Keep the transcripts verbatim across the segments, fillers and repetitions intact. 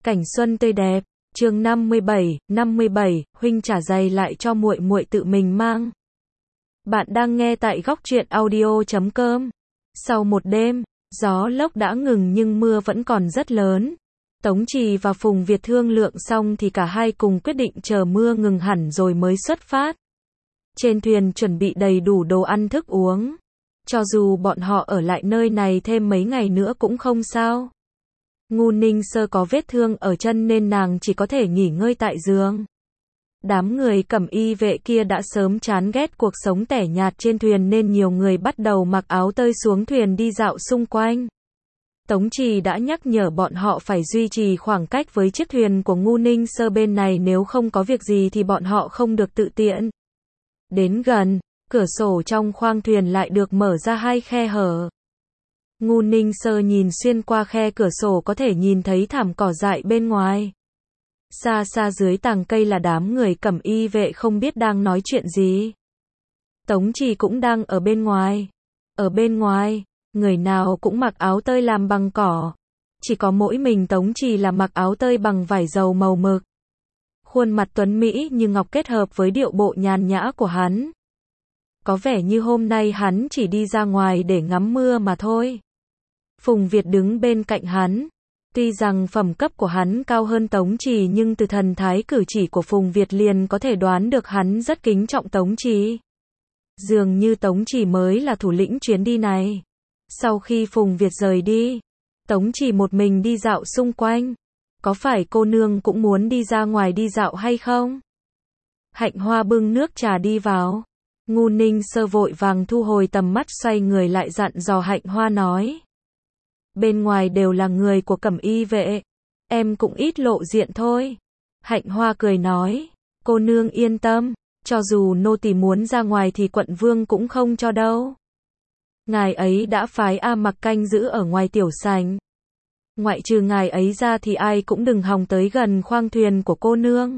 Cảnh xuân tươi đẹp. Chương năm mươi bảy, năm mươi bảy, huynh trả giày lại cho muội muội tự mình mang. Bạn đang nghe tại góc truyện audio chấm com. Sau một đêm, gió lốc đã ngừng nhưng mưa vẫn còn rất lớn. Tống Trì và Phùng Việt thương lượng xong thì cả hai cùng quyết định chờ mưa ngừng hẳn rồi mới xuất phát. Trên thuyền chuẩn bị đầy đủ đồ ăn thức uống. Cho dù bọn họ ở lại nơi này thêm mấy ngày nữa cũng không sao. Ngu Ninh Sơ có vết thương ở chân nên nàng chỉ có thể nghỉ ngơi tại giường. Đám người cẩm y vệ kia đã sớm chán ghét cuộc sống tẻ nhạt trên thuyền nên nhiều người bắt đầu mặc áo tơi xuống thuyền đi dạo xung quanh. Tống Trì đã nhắc nhở bọn họ phải duy trì khoảng cách với chiếc thuyền của Ngu Ninh Sơ bên này, nếu không có việc gì thì bọn họ không được tự tiện. Đến gần, cửa sổ trong khoang thuyền lại được mở ra hai khe hở. Ngu Ninh Sơ nhìn xuyên qua khe cửa sổ có thể nhìn thấy thảm cỏ dại bên ngoài. Xa xa dưới tàng cây là đám người cẩm y vệ không biết đang nói chuyện gì. Tống Trì cũng đang ở bên ngoài. Ở bên ngoài, người nào cũng mặc áo tơi làm bằng cỏ. Chỉ có mỗi mình Tống Trì là mặc áo tơi bằng vải dầu màu mực. Khuôn mặt tuấn mỹ như ngọc kết hợp với điệu bộ nhàn nhã của hắn. Có vẻ như hôm nay hắn chỉ đi ra ngoài để ngắm mưa mà thôi. Phùng Việt đứng bên cạnh hắn. Tuy rằng phẩm cấp của hắn cao hơn Tống Trì nhưng từ thần thái cử chỉ của Phùng Việt liền có thể đoán được hắn rất kính trọng Tống Trì. Dường như Tống Trì mới là thủ lĩnh chuyến đi này. Sau khi Phùng Việt rời đi, Tống Trì một mình đi dạo xung quanh. Có phải cô nương cũng muốn đi ra ngoài đi dạo hay không? Hạnh Hoa bưng nước trà đi vào. Ngu Ninh Sơ vội vàng thu hồi tầm mắt, xoay người lại dặn dò Hạnh Hoa nói. Bên ngoài đều là người của cẩm y vệ. Em cũng ít lộ diện thôi. Hạnh Hoa cười nói. Cô nương yên tâm. Cho dù nô tỳ muốn ra ngoài thì quận vương cũng không cho đâu. Ngài ấy đã phái A Mặc canh giữ ở ngoài tiểu sảnh. Ngoại trừ ngài ấy ra thì ai cũng đừng hòng tới gần khoang thuyền của cô nương.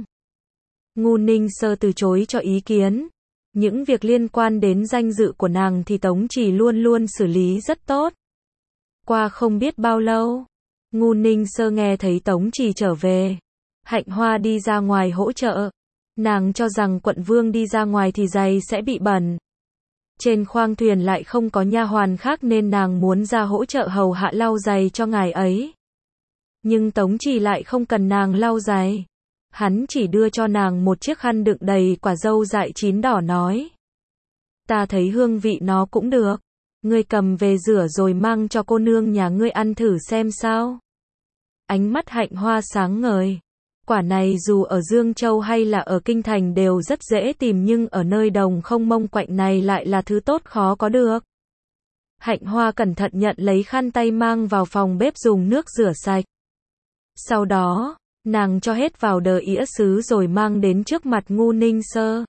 Ngu Ninh Sơ từ chối cho ý kiến. Những việc liên quan đến danh dự của nàng thì Tống Trì luôn luôn xử lý rất tốt. Qua không biết bao lâu, Ngu Ninh Sơ nghe thấy Tống Trì trở về. Hạnh Hoa đi ra ngoài hỗ trợ. Nàng cho rằng quận vương đi ra ngoài thì giày sẽ bị bẩn. Trên khoang thuyền lại không có nha hoàn khác nên nàng muốn ra hỗ trợ hầu hạ lau giày cho ngài ấy. Nhưng Tống Trì lại không cần nàng lau giày. Hắn chỉ đưa cho nàng một chiếc khăn đựng đầy quả dâu dại chín đỏ nói. Ta thấy hương vị nó cũng được. Ngươi cầm về rửa rồi mang cho cô nương nhà ngươi ăn thử xem sao. Ánh mắt Hạnh Hoa sáng ngời. Quả này dù ở Dương Châu hay là ở Kinh Thành đều rất dễ tìm nhưng ở nơi đồng không mông quạnh này lại là thứ tốt khó có được. Hạnh Hoa cẩn thận nhận lấy khăn tay mang vào phòng bếp dùng nước rửa sạch. Sau đó, nàng cho hết vào đờ ĩa sứ rồi mang đến trước mặt Ngu Ninh Sơ.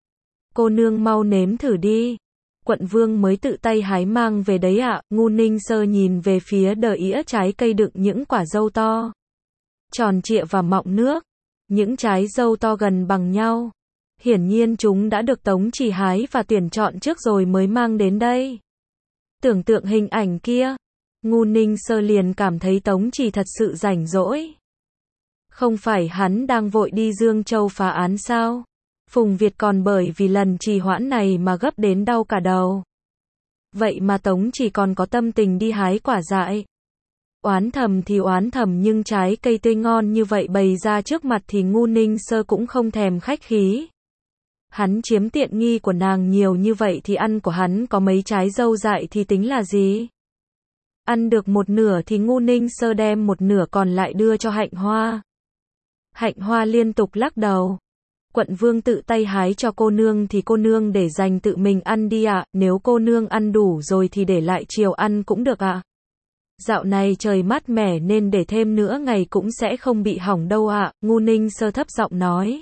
Cô nương mau nếm thử đi. Quận vương mới tự tay hái mang về đấy ạ. À. Ngu Ninh Sơ nhìn về phía đờ ĩa trái cây đựng những quả dâu to, tròn trịa và mọng nước. Những trái dâu to gần bằng nhau. Hiển nhiên chúng đã được Tống Trì hái và tuyển chọn trước rồi mới mang đến đây. Tưởng tượng hình ảnh kia, Ngu Ninh Sơ liền cảm thấy Tống Trì thật sự rảnh rỗi. Không phải hắn đang vội đi Dương Châu phá án sao? Phùng Việt còn bởi vì lần trì hoãn này mà gấp đến đau cả đầu. Vậy mà Tống Trì còn có tâm tình đi hái quả dại. Oán thầm thì oán thầm nhưng trái cây tươi ngon như vậy bày ra trước mặt thì Ngu Ninh Sơ cũng không thèm khách khí. Hắn chiếm tiện nghi của nàng nhiều như vậy thì ăn của hắn có mấy trái dâu dại thì tính là gì? Ăn được một nửa thì Ngu Ninh Sơ đem một nửa còn lại đưa cho Hạnh Hoa. Hạnh Hoa liên tục lắc đầu. Quận vương tự tay hái cho cô nương thì cô nương để dành tự mình ăn đi ạ. À. Nếu cô nương ăn đủ rồi thì để lại chiều ăn cũng được ạ. À. Dạo này trời mát mẻ nên để thêm nữa ngày cũng sẽ không bị hỏng đâu ạ. À. Ngu Ninh Sơ thấp giọng nói.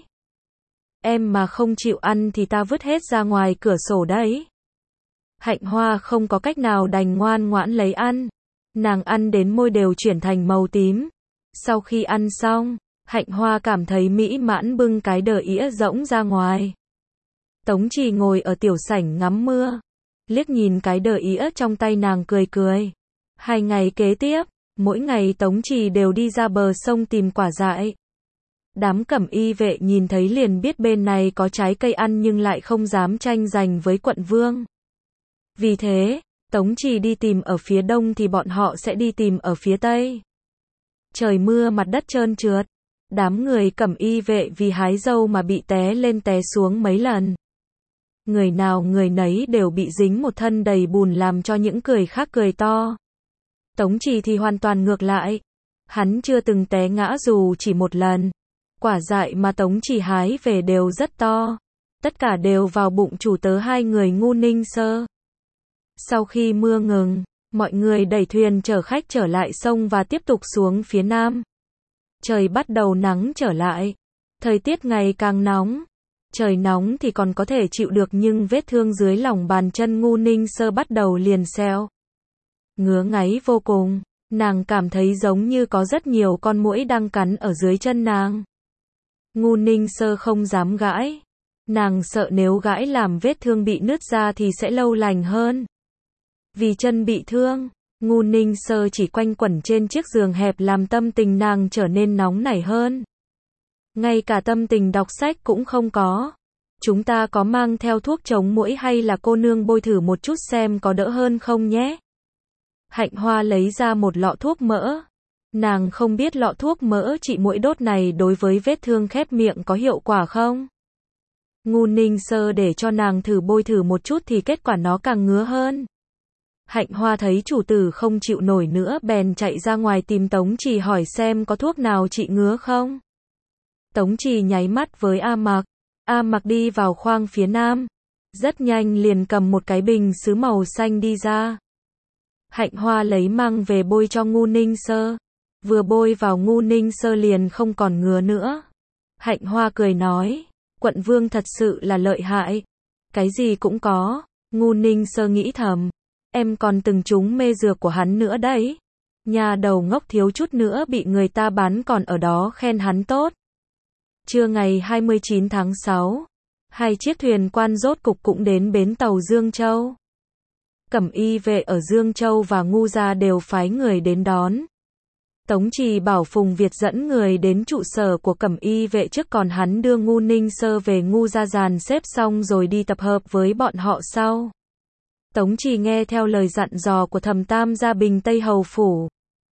Em mà không chịu ăn thì ta vứt hết ra ngoài cửa sổ đấy. Hạnh Hoa không có cách nào đành ngoan ngoãn lấy ăn. Nàng ăn đến môi đều chuyển thành màu tím. Sau khi ăn xong, Hạnh Hoa cảm thấy mỹ mãn bưng cái đờ ĩa rỗng ra ngoài. Tống Trì ngồi ở tiểu sảnh ngắm mưa. Liếc nhìn cái đờ ĩa trong tay nàng cười cười. Hai ngày kế tiếp, Mỗi ngày Tống Trì đều đi ra bờ sông tìm quả dại. Đám cẩm y vệ nhìn thấy liền biết bên này có trái cây ăn nhưng lại không dám tranh giành với quận vương. Vì thế, Tống Trì đi tìm ở phía đông thì bọn họ sẽ đi tìm ở phía tây. Trời mưa mặt đất trơn trượt. Đám người cẩm y vệ vì hái dâu mà bị té lên té xuống mấy lần. Người nào người nấy đều bị dính một thân đầy bùn làm cho những người khác cười to. Tống Trì thì hoàn toàn ngược lại. Hắn chưa từng té ngã dù chỉ một lần. Quả dại mà Tống Trì hái về đều rất to. Tất cả đều vào bụng chủ tớ hai người Ngu Ninh Sơ. Sau khi mưa ngừng, mọi người đẩy thuyền chở khách trở lại sông và tiếp tục xuống phía nam. Trời bắt đầu nắng trở lại. Thời tiết ngày càng nóng. Trời nóng thì còn có thể chịu được nhưng vết thương dưới lòng bàn chân Ngu Ninh Sơ bắt đầu liền xeo. Ngứa ngáy vô cùng. Nàng cảm thấy giống như có rất nhiều con muỗi đang cắn ở dưới chân nàng. Ngu Ninh Sơ không dám gãi. Nàng sợ nếu gãi làm vết thương bị nứt ra thì sẽ lâu lành hơn. Vì chân bị thương, Ngu Ninh Sơ chỉ quanh quẩn trên chiếc giường hẹp làm tâm tình nàng trở nên nóng nảy hơn. Ngay cả tâm tình đọc sách cũng không có. Chúng ta có mang theo thuốc chống muỗi hay là cô nương bôi thử một chút xem có đỡ hơn không nhé? Hạnh Hoa lấy ra một lọ thuốc mỡ. Nàng không biết lọ thuốc mỡ trị muỗi đốt này đối với vết thương khép miệng có hiệu quả không? Ngu Ninh Sơ để cho nàng thử bôi thử một chút thì kết quả nó càng ngứa hơn. Hạnh Hoa thấy chủ tử không chịu nổi nữa bèn chạy ra ngoài tìm Tống Trì hỏi xem có thuốc nào trị ngứa không. Tống Trì nháy mắt với A Mặc. A Mặc đi vào khoang phía nam. Rất nhanh liền cầm một cái bình sứ màu xanh đi ra. Hạnh Hoa lấy mang về bôi cho Ngu Ninh Sơ. Vừa bôi vào Ngu Ninh Sơ liền không còn ngứa nữa. Hạnh Hoa cười nói, quận vương thật sự là lợi hại. Cái gì cũng có. Ngu Ninh Sơ nghĩ thầm. Em còn từng trúng mê dược của hắn nữa đấy. Nhà đầu ngốc thiếu chút nữa bị người ta bán còn ở đó khen hắn tốt. Trưa ngày hai mươi chín tháng sáu, hai chiếc thuyền quan rốt cục cũng đến bến tàu Dương Châu. Cẩm y vệ ở Dương Châu và Ngu gia đều phái người đến đón. Tống Trì bảo Phùng Việt dẫn người đến trụ sở của cẩm y vệ trước còn hắn đưa Ngu Ninh Sơ về Ngu gia dàn xếp xong rồi đi tập hợp với bọn họ sau. Tống Trì nghe theo lời dặn dò của Thẩm Tam gia Bình Tây Hầu Phủ.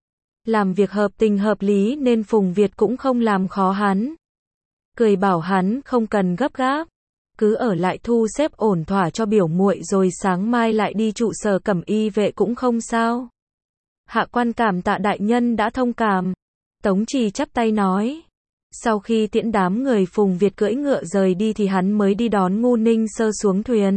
Làm việc hợp tình hợp lý nên Phùng Việt cũng không làm khó hắn. Cười bảo hắn không cần gấp gáp. Cứ ở lại thu xếp ổn thỏa cho biểu muội rồi sáng mai lại đi trụ sở cẩm y vệ cũng không sao. Hạ quan cảm tạ đại nhân đã thông cảm. Tống Trì chắp tay nói. Sau khi tiễn đám người Phùng Việt cưỡi ngựa rời đi thì hắn mới đi đón Ngu Ninh Sơ xuống thuyền.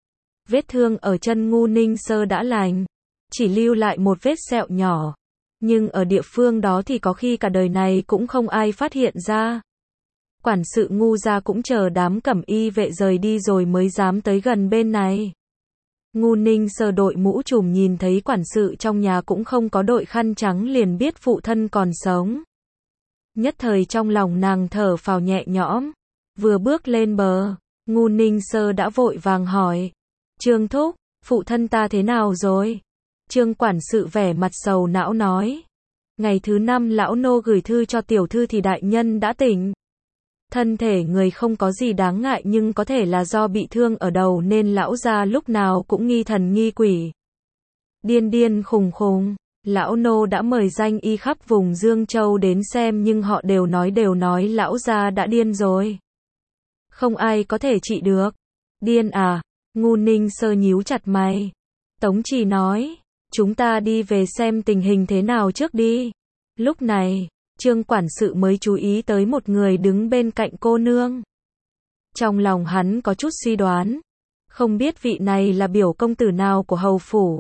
Vết thương ở chân Ngu Ninh Sơ đã lành. Chỉ lưu lại một vết sẹo nhỏ. Nhưng ở địa phương đó thì có khi cả đời này cũng không ai phát hiện ra. Quản sự Ngu gia cũng chờ đám cẩm y vệ rời đi rồi mới dám tới gần bên này. Ngu Ninh Sơ đội mũ trùm nhìn thấy quản sự trong nhà cũng không có đội khăn trắng liền biết phụ thân còn sống. Nhất thời trong lòng nàng thở phào nhẹ nhõm. Vừa bước lên bờ, Ngu Ninh Sơ đã vội vàng hỏi. Trương thúc, phụ thân ta thế nào rồi? Trương quản sự vẻ mặt sầu não nói. Ngày thứ năm lão nô gửi thư cho tiểu thư thì đại nhân đã tỉnh. Thân thể người không có gì đáng ngại nhưng có thể là do bị thương ở đầu nên lão gia lúc nào cũng nghi thần nghi quỷ. Điên điên khùng khùng, lão nô đã mời danh y khắp vùng Dương Châu đến xem nhưng họ đều nói đều nói lão gia đã điên rồi. Không ai có thể trị được. Điên à? Ngu Ninh Sơ nhíu chặt mày. Tống Trì nói, chúng ta đi về xem tình hình thế nào trước đi. Lúc này, Trương quản sự mới chú ý tới một người đứng bên cạnh cô nương. Trong lòng hắn có chút suy đoán. Không biết vị này là biểu công tử nào của hầu phủ.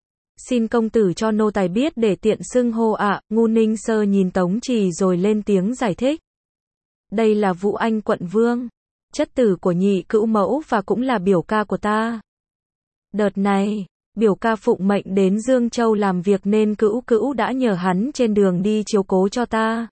Xin công tử cho nô tài biết để tiện xưng hô ạ. Ngu Ninh Sơ nhìn Tống Trì rồi lên tiếng giải thích. Đây là Vũ Anh quận vương. Chất tử của nhị cữu mẫu và cũng là biểu ca của ta. Đợt này, biểu ca phụng mệnh đến Dương Châu làm việc nên cữu cữu đã nhờ hắn trên đường đi chiếu cố cho ta.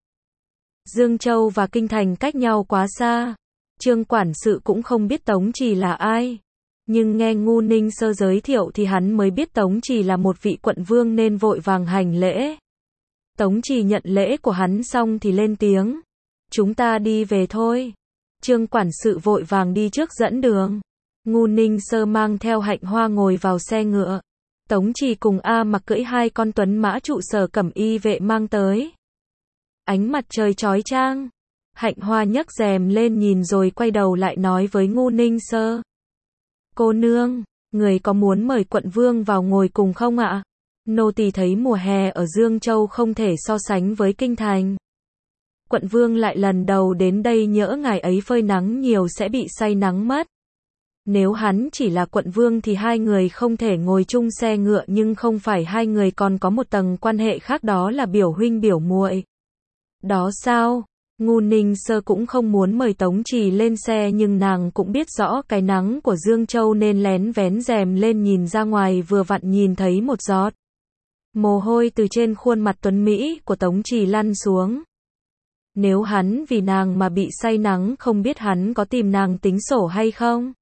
Dương Châu và Kinh Thành cách nhau quá xa. Trương quản sự cũng không biết Tống Trì là ai. Nhưng nghe Ngu Ninh Sơ giới thiệu thì hắn mới biết Tống Trì là một vị quận vương nên vội vàng hành lễ. Tống Trì nhận lễ của hắn xong thì lên tiếng. Chúng ta đi về thôi. Trương quản sự vội vàng đi trước dẫn đường. Ngu Ninh Sơ mang theo Hạnh Hoa ngồi vào xe ngựa. Tống Trì cùng A Mặc cưỡi hai con tuấn mã trụ sở cẩm y vệ mang tới. Ánh mặt trời chói chang. Hạnh Hoa nhấc rèm lên nhìn rồi quay đầu lại nói với Ngu Ninh Sơ. Cô nương, người có muốn mời quận vương vào ngồi cùng không ạ? Nô tỳ thấy mùa hè ở Dương Châu không thể so sánh với kinh thành. Quận vương lại lần đầu đến đây, nhỡ ngày ấy phơi nắng nhiều sẽ bị say nắng mất. Nếu hắn chỉ là quận vương thì hai người không thể ngồi chung xe ngựa, nhưng không phải, hai người còn có một tầng quan hệ khác, đó là biểu huynh biểu muội. Đó sao? Ngu Ninh Sơ cũng không muốn mời Tống Trì lên xe, nhưng nàng cũng biết rõ cái nắng của Dương Châu nên lén vén rèm lên nhìn ra ngoài, vừa vặn nhìn thấy một giọt mồ hôi từ trên khuôn mặt tuấn mỹ của Tống Trì lăn xuống. Nếu hắn vì nàng mà bị say nắng, không biết hắn có tìm nàng tính sổ hay không?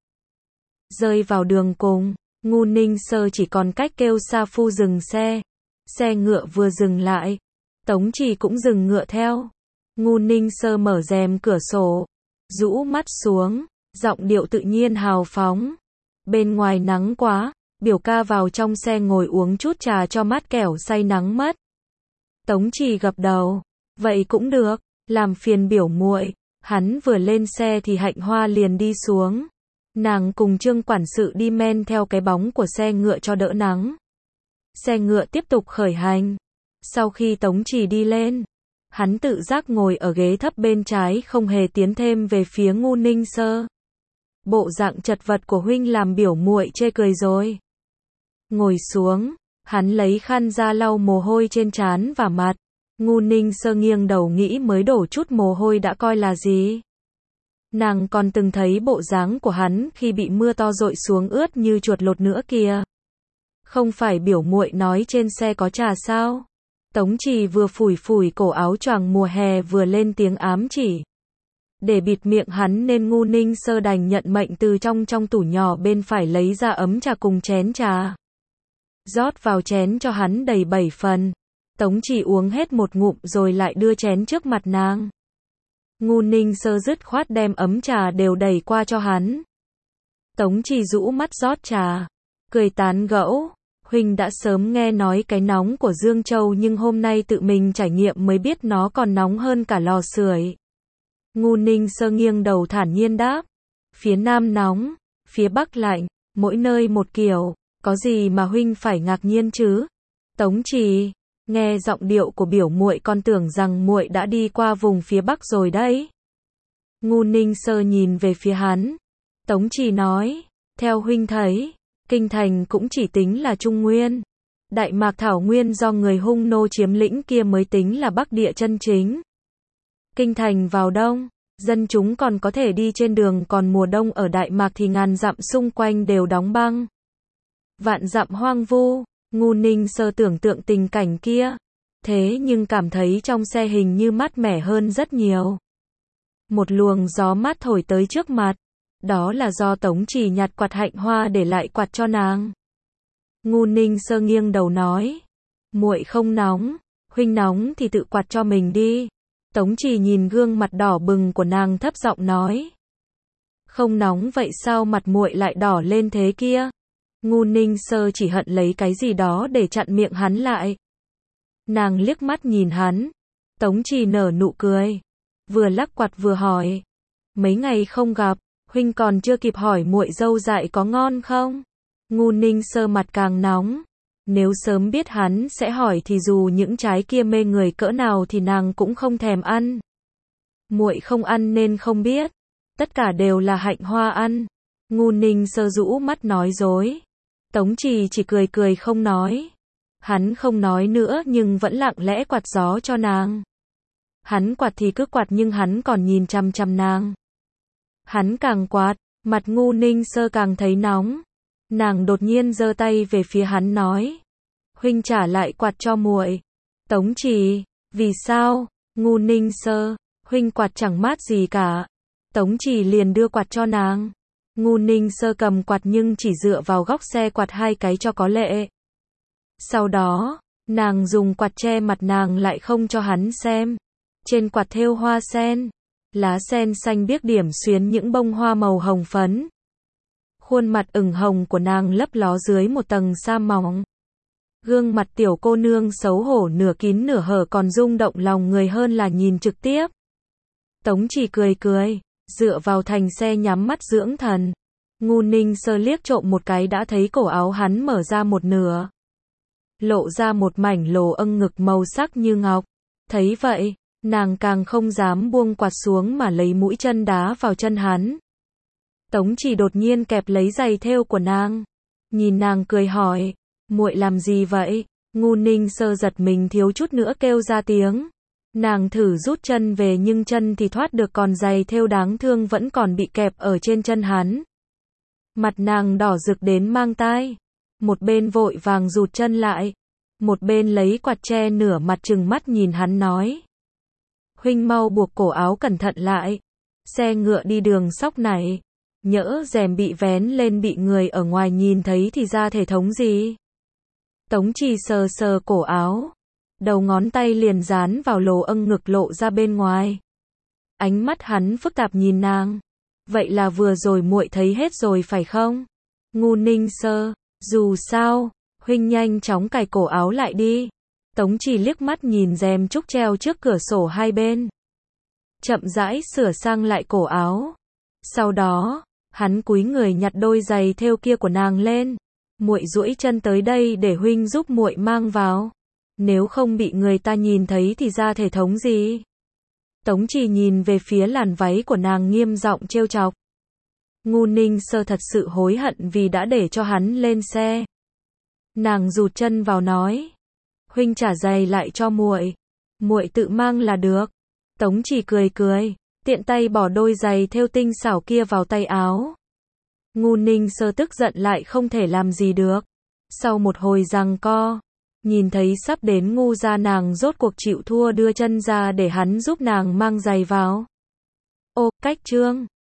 Rơi vào đường cùng, Ngu Ninh Sơ chỉ còn cách kêu sa phu dừng xe. Xe ngựa vừa dừng lại, Tống Trì cũng dừng ngựa theo. Ngu Ninh Sơ mở rèm cửa sổ, rũ mắt xuống, giọng điệu tự nhiên hào phóng. Bên ngoài nắng quá, biểu ca vào trong xe ngồi uống chút trà cho mát kẻo say nắng mất. Tống Trì gật đầu, vậy cũng được, làm phiền biểu muội. Hắn vừa lên xe thì Hạnh Hoa liền đi xuống. Nàng cùng Trương quản sự đi men theo cái bóng của xe ngựa cho đỡ nắng. Xe ngựa tiếp tục khởi hành. Sau khi Tống Trì đi lên, hắn tự giác ngồi ở ghế thấp bên trái, không hề tiến thêm về phía Ngu Ninh Sơ. Bộ dạng chật vật của huynh làm biểu muội chê cười rồi. Ngồi xuống, hắn lấy khăn ra lau mồ hôi trên trán và mặt. Ngu Ninh Sơ nghiêng đầu nghĩ mới đổ chút mồ hôi đã coi là gì. Nàng còn từng thấy bộ dáng của hắn khi bị mưa to dội xuống ướt như chuột lột nữa kìa. Không phải biểu muội nói trên xe có trà sao? Tống Trì vừa phủi phủi cổ áo choàng mùa hè vừa lên tiếng ám chỉ. Để bịt miệng hắn nên Ngu Ninh Sơ đành nhận mệnh từ trong trong tủ nhỏ bên phải lấy ra ấm trà cùng chén trà. Rót vào chén cho hắn đầy bảy phần. Tống Trì uống hết một ngụm rồi lại đưa chén trước mặt nàng. Ngu Ninh Sơ dứt khoát đem ấm trà đều đẩy qua cho hắn. Tống Trì rũ mắt rót trà, cười tán gẫu. Huynh đã sớm nghe nói cái nóng của Dương Châu, nhưng hôm nay tự mình trải nghiệm mới biết nó còn nóng hơn cả lò sưởi. Ngu Ninh Sơ nghiêng đầu thản nhiên đáp. Phía Nam nóng, phía Bắc lạnh, mỗi nơi một kiểu, có gì mà huynh phải ngạc nhiên chứ? Tống Trì, nghe giọng điệu của biểu muội con tưởng rằng muội đã đi qua vùng phía Bắc rồi đấy. Ngu Ninh Sơ nhìn về phía hắn. Tống Trì nói, theo huynh thấy, kinh thành cũng chỉ tính là Trung Nguyên. Đại Mạc Thảo Nguyên do người Hung nô chiếm lĩnh kia mới tính là Bắc địa chân chính. Kinh thành vào đông, dân chúng còn có thể đi trên đường, còn mùa đông ở Đại Mạc thì ngàn dặm xung quanh đều đóng băng. Vạn dặm hoang vu. Ngu Ninh Sơ tưởng tượng tình cảnh kia. Thế nhưng cảm thấy trong xe hình như mát mẻ hơn rất nhiều. Một luồng gió mát thổi tới trước mặt. Đó là do Tống Trì nhặt quạt Hạnh Hoa để lại quạt cho nàng. Ngu Ninh Sơ nghiêng đầu nói. Muội không nóng, huynh nóng thì tự quạt cho mình đi. Tống Trì nhìn gương mặt đỏ bừng của nàng thấp giọng nói. Không nóng vậy sao mặt muội lại đỏ lên thế kia? Ngu Ninh Sơ chỉ hận lấy cái gì đó để chặn miệng hắn lại. Nàng liếc mắt nhìn hắn. Tống Trì nở nụ cười. Vừa lắc quạt vừa hỏi. Mấy ngày không gặp, huynh còn chưa kịp hỏi muội dâu dại có ngon không? Ngu Ninh Sơ mặt càng nóng. Nếu sớm biết hắn sẽ hỏi thì dù những trái kia mê người cỡ nào thì nàng cũng không thèm ăn. Muội không ăn nên không biết. Tất cả đều là Hạnh Hoa ăn. Ngu Ninh Sơ rũ mắt nói dối. Tống Trì chỉ cười cười không nói. Hắn không nói nữa nhưng vẫn lặng lẽ quạt gió cho nàng. Hắn quạt thì cứ quạt nhưng hắn còn nhìn chằm chằm nàng. Hắn càng quạt, mặt Ngu Ninh Sơ càng thấy nóng. Nàng đột nhiên giơ tay về phía hắn nói. Huynh trả lại quạt cho muội. Tống Trì, vì sao? Ngu Ninh Sơ, huynh quạt chẳng mát gì cả. Tống Trì liền đưa quạt cho nàng. Ngu Ninh Sơ cầm quạt nhưng chỉ dựa vào góc xe quạt hai cái cho có lệ. Sau đó, Nàng dùng quạt che mặt nàng lại không cho hắn xem. Trên quạt thêu hoa sen, lá sen xanh biếc điểm xuyến những bông hoa màu hồng phấn. Khuôn mặt ửng hồng của nàng lấp ló dưới một tầng sa mỏng. Gương mặt tiểu cô nương xấu hổ nửa kín nửa hở còn rung động lòng người hơn là nhìn trực tiếp. Tống Chỉ cười cười, dựa vào thành xe nhắm mắt dưỡng thần. Ngu Ninh Sơ liếc trộm một cái đã thấy cổ áo hắn mở ra một nửa. Lộ ra một mảnh lồ âng ngực màu sắc như ngọc. Thấy vậy, nàng càng không dám buông quạt xuống mà lấy mũi chân đá vào chân hắn. Tống Chỉ đột nhiên kẹp lấy giày thêu của nàng. Nhìn nàng cười hỏi, muội làm gì vậy? Ngu Ninh Sơ giật mình thiếu chút nữa kêu ra tiếng. Nàng thử rút chân về nhưng chân thì thoát được còn giày thêu đáng thương vẫn còn bị kẹp ở trên chân hắn. Mặt nàng đỏ rực đến mang tai. Một bên vội vàng rụt chân lại. Một bên lấy quạt che nửa mặt trừng mắt nhìn hắn nói. Huynh mau buộc cổ áo cẩn thận lại. Xe ngựa đi đường sóc này. Nhỡ rèm bị vén lên bị người ở ngoài nhìn thấy thì ra thể thống gì. Tống Chỉ sờ sờ cổ áo. Đầu ngón tay liền dán vào lồ âng ngực lộ ra bên ngoài. Ánh mắt hắn phức tạp nhìn nàng. Vậy là vừa rồi muội thấy hết rồi phải không? Ngu Ninh Sơ, dù sao, huynh nhanh chóng cài cổ áo lại đi. Tống Chỉ liếc mắt nhìn rèm trúc treo trước cửa sổ hai bên. Chậm rãi sửa sang lại cổ áo. Sau đó, hắn cúi người nhặt đôi giày thêu kia của nàng lên. Muội duỗi chân tới đây để huynh giúp muội mang vào. Nếu không bị người ta nhìn thấy thì ra thể thống gì? Tống Chỉ nhìn về phía làn váy của nàng nghiêm giọng trêu chọc. Ngu Ninh Sơ thật sự hối hận vì đã để cho hắn lên xe. Nàng rụt chân vào nói, huynh trả giày lại cho muội, muội tự mang là được. Tống Chỉ cười cười, tiện tay bỏ đôi giày thêu tinh xảo kia vào tay áo. Ngu Ninh Sơ tức giận lại không thể làm gì được. Sau một hồi giằng co, nhìn thấy sắp đến ngu gia nàng rốt cuộc chịu thua đưa chân ra để hắn giúp nàng mang giày vào. Ô, cách chương